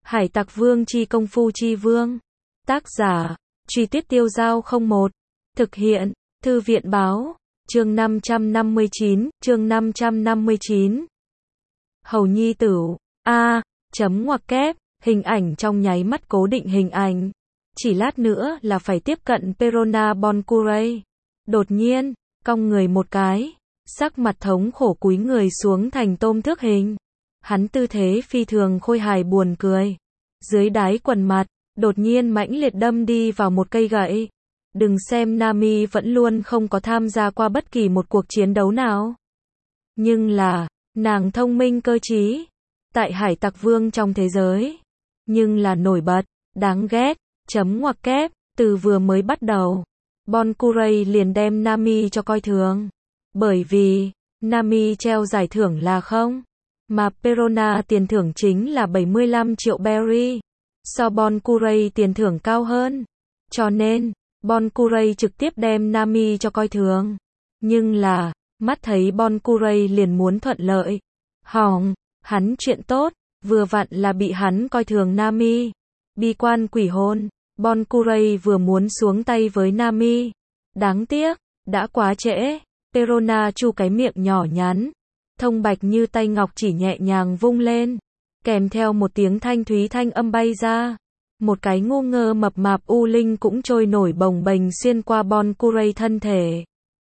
Hải Tặc Vương chi công phu chi vương. Tác giả, Truy Tuyết Tiêu Giao 01. Thực hiện, Thư viện báo, chương 559. Hầu nhi tửu, chấm ngoặc kép, hình ảnh trong nháy mắt cố định hình ảnh. Chỉ lát nữa là phải tiếp cận Perona Boncuray. Đột nhiên, cong người một cái, sắc mặt thống khổ cúi người xuống thành tôm thước hình. Hắn tư thế phi thường khôi hài buồn cười. Dưới đáy quần mặt, đột nhiên mãnh liệt đâm đi vào một cây gậy. Đừng xem Nami vẫn luôn không có tham gia qua bất kỳ một cuộc chiến đấu nào. Nhưng là, nàng thông minh cơ trí. Tại Hải Tặc Vương trong thế giới. Nhưng là nổi bật, đáng ghét, chấm ngoặc kép, từ vừa mới bắt đầu. Boncuray liền đem Nami cho coi thường. Bởi vì, Nami treo giải thưởng là không. Mà Perona tiền thưởng chính là 75 triệu berry. So Boncuray tiền thưởng cao hơn. Cho nên, Boncuray trực tiếp đem Nami cho coi thường. Nhưng là, mắt thấy Boncuray liền muốn thuận lợi. Hỏng, hắn chuyện tốt, vừa vặn là bị hắn coi thường Nami. Bi quan quỷ hồn, Boncuray vừa muốn xuống tay với Nami. Đáng tiếc, đã quá trễ. Perona chu cái miệng nhỏ nhắn, thông bạch như tay ngọc chỉ nhẹ nhàng vung lên, kèm theo một tiếng thanh thúy thanh âm bay ra. Một cái ngu ngơ mập mạp u linh cũng trôi nổi bồng bềnh xuyên qua Boncuray thân thể.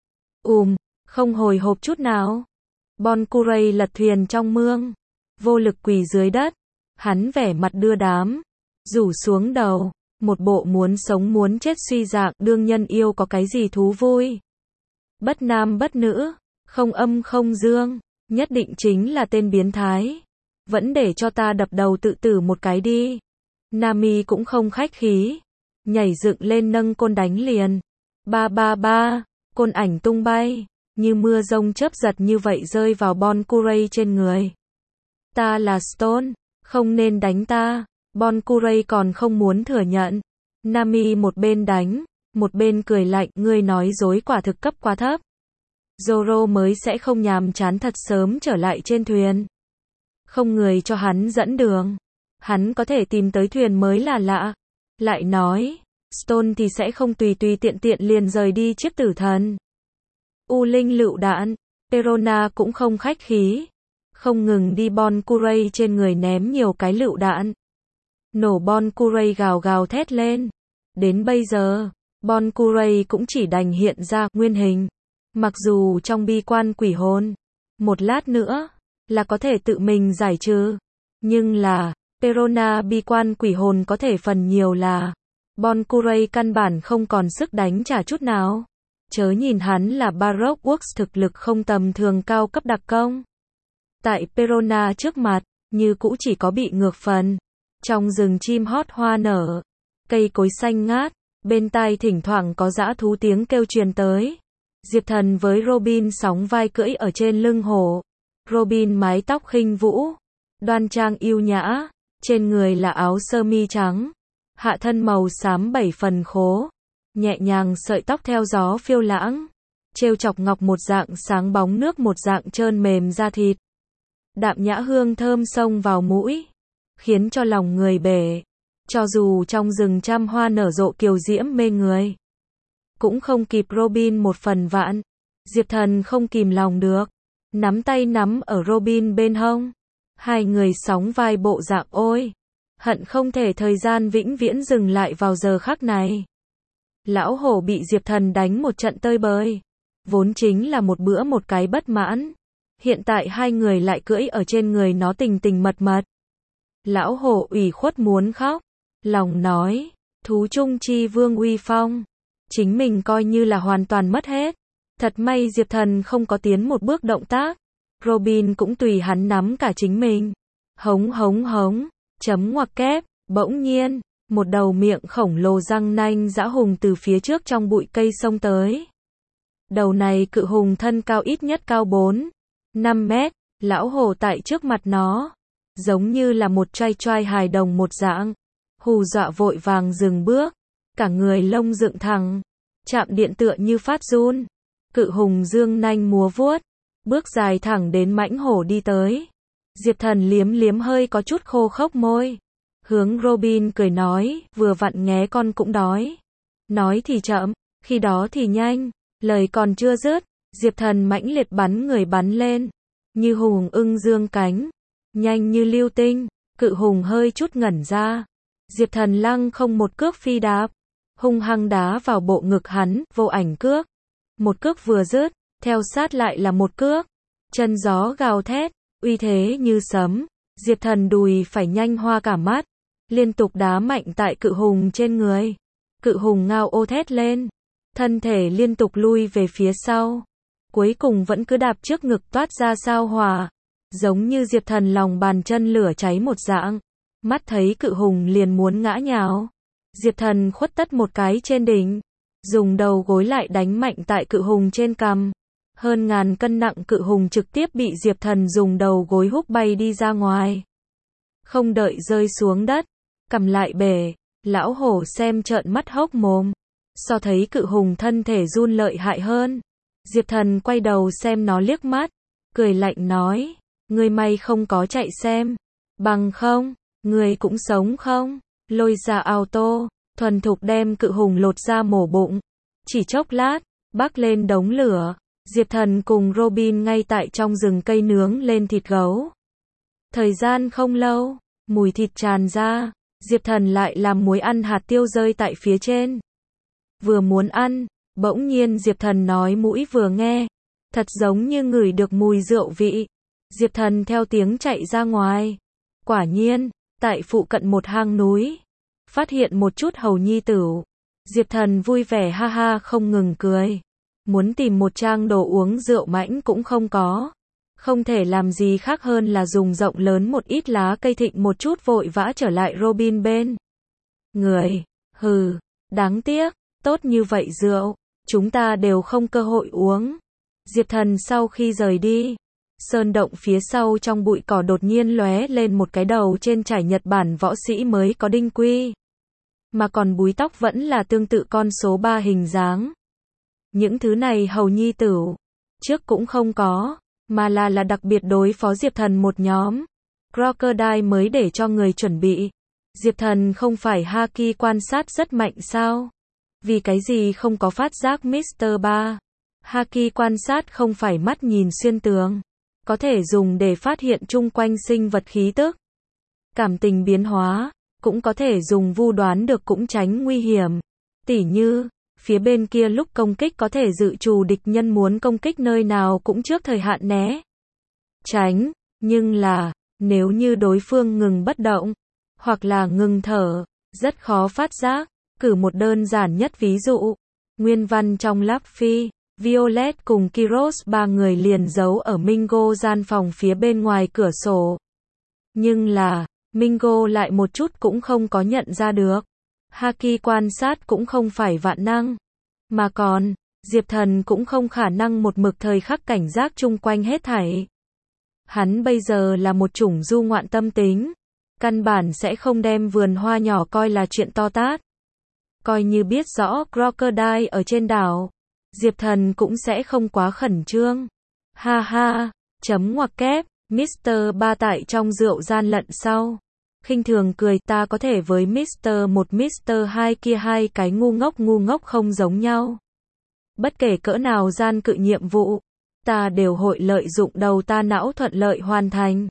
Không hồi hộp chút nào. Boncuray lật thuyền trong mương, vô lực quỳ dưới đất. Hắn vẻ mặt đưa đám, rủ xuống đầu, một bộ muốn sống muốn chết suy dạng. Đương nhân yêu có cái gì thú vui? Bất nam bất nữ, không âm không dương, nhất định chính là tên biến thái. Vẫn để cho ta đập đầu tự tử một cái đi. Nami cũng không khách khí, nhảy dựng lên nâng côn đánh liền. Ba, côn ảnh tung bay, như mưa rông chớp giật như vậy rơi vào Boncuray trên người. Ta là Stone, không nên đánh ta. Boncuray còn không muốn thừa nhận. Nami một bên đánh, một bên cười lạnh, ngươi nói dối quả thực cấp quá thấp. Zoro mới sẽ không nhàm chán thật sớm trở lại trên thuyền. Không người cho hắn dẫn đường. Hắn có thể tìm tới thuyền mới là lạ. Lại nói, Stone thì sẽ không tùy tiện liền rời đi chiếc tử thần. U linh lựu đạn, Perona cũng không khách khí. Không ngừng đi Boncuray trên người ném nhiều cái lựu đạn. Nổ Boncuray gào gào thét lên. Đến bây giờ, Boncuray cũng chỉ đành hiện ra nguyên hình. Mặc dù trong bi quan quỷ hồn, một lát nữa là có thể tự mình giải trừ. Nhưng là, Perona bi quan quỷ hồn có thể phần nhiều là Boncuray căn bản không còn sức đánh trả chút nào. Chớ nhìn hắn là Baroque Works thực lực không tầm thường cao cấp đặc công. Tại Perona trước mặt, như cũ chỉ có bị ngược phần. Trong rừng chim hót hoa nở, cây cối xanh ngát, bên tai thỉnh thoảng có dã thú tiếng kêu truyền tới. Diệp Thần với Robin sóng vai cưỡi ở trên lưng hổ. Robin mái tóc khinh vũ, đoan trang yêu nhã, trên người là áo sơ mi trắng, hạ thân màu xám 7 phần khố, nhẹ nhàng sợi tóc theo gió phiêu lãng, trêu chọc ngọc một dạng sáng bóng nước một dạng trơn mềm da thịt. Đạm nhã hương thơm xông vào mũi, khiến cho lòng người bể. Cho dù trong rừng trăm hoa nở rộ kiều diễm mê người, cũng không kịp Robin một phần vạn. Diệp Thần không kìm lòng được, nắm tay nắm ở Robin bên hông. Hai người sóng vai bộ dạng ôi, hận không thể thời gian vĩnh viễn dừng lại vào giờ khắc này. Lão hổ bị Diệp Thần đánh một trận tơi bời, vốn chính là một bữa một cái bất mãn. Hiện tại hai người lại cưỡi ở trên người nó tình mật. Lão hổ ủy khuất muốn khóc, lòng nói, thú chung chi vương uy phong, chính mình coi như là hoàn toàn mất hết. Thật may Diệp Thần không có tiến một bước động tác. Robin cũng tùy hắn nắm cả chính mình. Hống, chấm ngoặc kép, bỗng nhiên, một đầu miệng khổng lồ răng nanh dã hùng từ phía trước trong bụi cây xông tới. Đầu này cự hùng thân cao ít nhất cao 4-5 mét, lão hổ tại trước mặt nó, giống như là một trai hài đồng một dạng. Hù dọa vội vàng dừng bước, cả người lông dựng thẳng, chạm điện tựa như phát run. Cự hùng dương nanh múa vuốt, bước dài thẳng đến mãnh hổ đi tới. Diệp Thần liếm hơi có chút khô khốc môi. hướng Robin cười nói, vừa vặn nghé con cũng đói. Nói thì chậm, khi đó thì nhanh, lời còn chưa dứt, Diệp Thần mãnh liệt bắn người bắn lên, như hùng ưng dương cánh, nhanh như lưu tinh, cự hùng hơi chút ngẩn ra. Diệp Thần lăng không một cước phi đạp, hung hăng đá vào bộ ngực hắn, vô ảnh cước. Một cước vừa dứt, theo sát lại là một cước, chân gió gào thét, uy thế như sấm, Diệp Thần đùi phải nhanh hoa cả mắt, liên tục đá mạnh tại cự hùng trên người. Cự hùng ngao ô thét lên, thân thể liên tục lui về phía sau, cuối cùng vẫn cứ đạp trước ngực toát ra sao hỏa, giống như Diệp Thần lòng bàn chân lửa cháy một dạng. Mắt thấy cự hùng liền muốn ngã nhào, Diệp Thần khuất tất một cái trên đỉnh, dùng đầu gối lại đánh mạnh tại cự hùng trên cằm. Hơn ngàn cân nặng cự hùng trực tiếp bị Diệp Thần dùng đầu gối húc bay đi ra ngoài. Không đợi rơi xuống đất, cầm lại bể, lão hổ xem trợn mắt hốc mồm. So thấy cự hùng thân thể run lợi hại hơn, Diệp Thần quay đầu xem nó liếc mắt, cười lạnh nói, ngươi may không có chạy xem, bằng không, ngươi cũng sống không? Lôi ra auto, thuần thục đem cự hùng lột ra mổ bụng. Chỉ chốc lát, bắc lên đống lửa, Diệp Thần cùng Robin ngay tại trong rừng cây nướng lên thịt gấu. Thời gian không lâu, mùi thịt tràn ra, Diệp Thần lại làm muối ăn hạt tiêu rơi tại phía trên. Vừa muốn ăn, bỗng nhiên Diệp Thần nói mũi vừa nghe, thật giống như ngửi được mùi rượu vị. Diệp Thần theo tiếng chạy ra ngoài. Quả nhiên, tại phụ cận một hang núi, phát hiện một chút hầu nhi tửu. Diệp Thần vui vẻ ha ha không ngừng cười. Muốn tìm một trang đồ uống rượu mãnh cũng không có. Không thể làm gì khác hơn là dùng rộng lớn một ít lá cây thịnh một chút vội vã trở lại Robin bên. Người, hừ, đáng tiếc, tốt như vậy rượu, chúng ta đều không cơ hội uống. Diệp Thần sau khi rời đi, sơn động phía sau trong bụi cỏ đột nhiên lóe lên một cái đầu trên trải Nhật Bản võ sĩ mới có đinh quy. Mà còn búi tóc vẫn là tương tự con số 3 hình dáng. Những thứ này hầu nhi tửu trước cũng không có, mà là đặc biệt đối phó Diệp Thần một nhóm. Crocodile mới để cho người chuẩn bị. Diệp Thần không phải haki quan sát rất mạnh sao? Vì cái gì không có phát giác Mr. 3? Haki quan sát không phải mắt nhìn xuyên tường, có thể dùng để phát hiện chung quanh sinh vật khí tức. Cảm tình biến hóa, cũng có thể dùng vu đoán được cũng tránh nguy hiểm. Tỉ như, phía bên kia lúc công kích có thể dự trù địch nhân muốn công kích nơi nào cũng trước thời hạn né tránh, nhưng là, nếu như đối phương ngừng bất động, hoặc là ngừng thở, rất khó phát giác. Cử một đơn giản nhất ví dụ, nguyên văn trong Luffy, Violet cùng Kiros ba người liền giấu ở Mingo gian phòng phía bên ngoài cửa sổ. Nhưng là, Mingo lại một chút cũng không có nhận ra được. Haki quan sát cũng không phải vạn năng. Mà còn, Diệp Thần cũng không khả năng một mực thời khắc cảnh giác chung quanh hết thảy. Hắn bây giờ là một chủng du ngoạn tâm tính. Căn bản sẽ không đem vườn hoa nhỏ coi là chuyện to tát. Coi như biết rõ Crocodile ở trên đảo, Diệp Thần cũng sẽ không quá khẩn trương. Ha ha, chấm ngoặc kép, Mr. 3 tại trong rượu gian lận sau. Khinh thường cười, ta có thể với Mr. 1 Mr. 2 kia hai cái ngu ngốc không giống nhau. Bất kể cỡ nào gian cự nhiệm vụ, ta đều hội lợi dụng đầu ta não thuận lợi hoàn thành.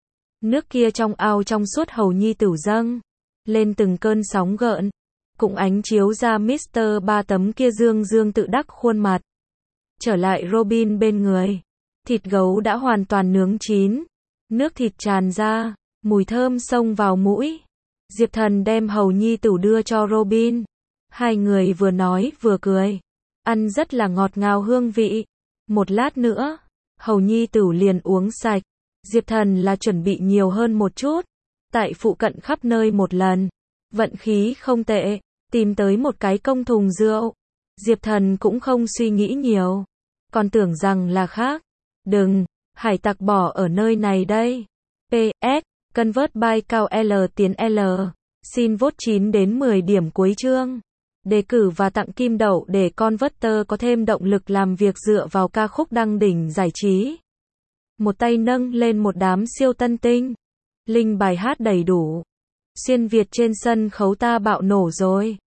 Nước kia trong ao trong suốt hầu nhi tửu dâng lên từng cơn sóng gợn, cũng ánh chiếu ra Mr. 3 tấm kia dương tự đắc khuôn mặt. Trở lại Robin bên người, thịt gấu đã hoàn toàn nướng chín, nước thịt tràn ra, mùi thơm xông vào mũi. Diệp Thần đem hầu nhi tửu đưa cho Robin. Hai người vừa nói vừa cười, ăn rất là ngọt ngào hương vị. Một lát nữa, hầu nhi tửu liền uống sạch. Diệp Thần là chuẩn bị nhiều hơn một chút, tại phụ cận khắp nơi một lần. Vận khí không tệ, tìm tới một cái công thùng rượu. Diệp Thần cũng không suy nghĩ nhiều, còn tưởng rằng là khác. Đừng, hải tặc bỏ ở nơi này đây. PS, convert by cao L tiến L. Xin vote 9 đến 10 điểm cuối chương. Đề cử và tặng kim đậu để Converter có thêm động lực làm việc dựa vào ca khúc đăng đỉnh giải trí. Một tay nâng lên một đám siêu tân tinh. Link bài hát đầy đủ. Xuyên Việt trên sân khấu ta bạo nổ rồi.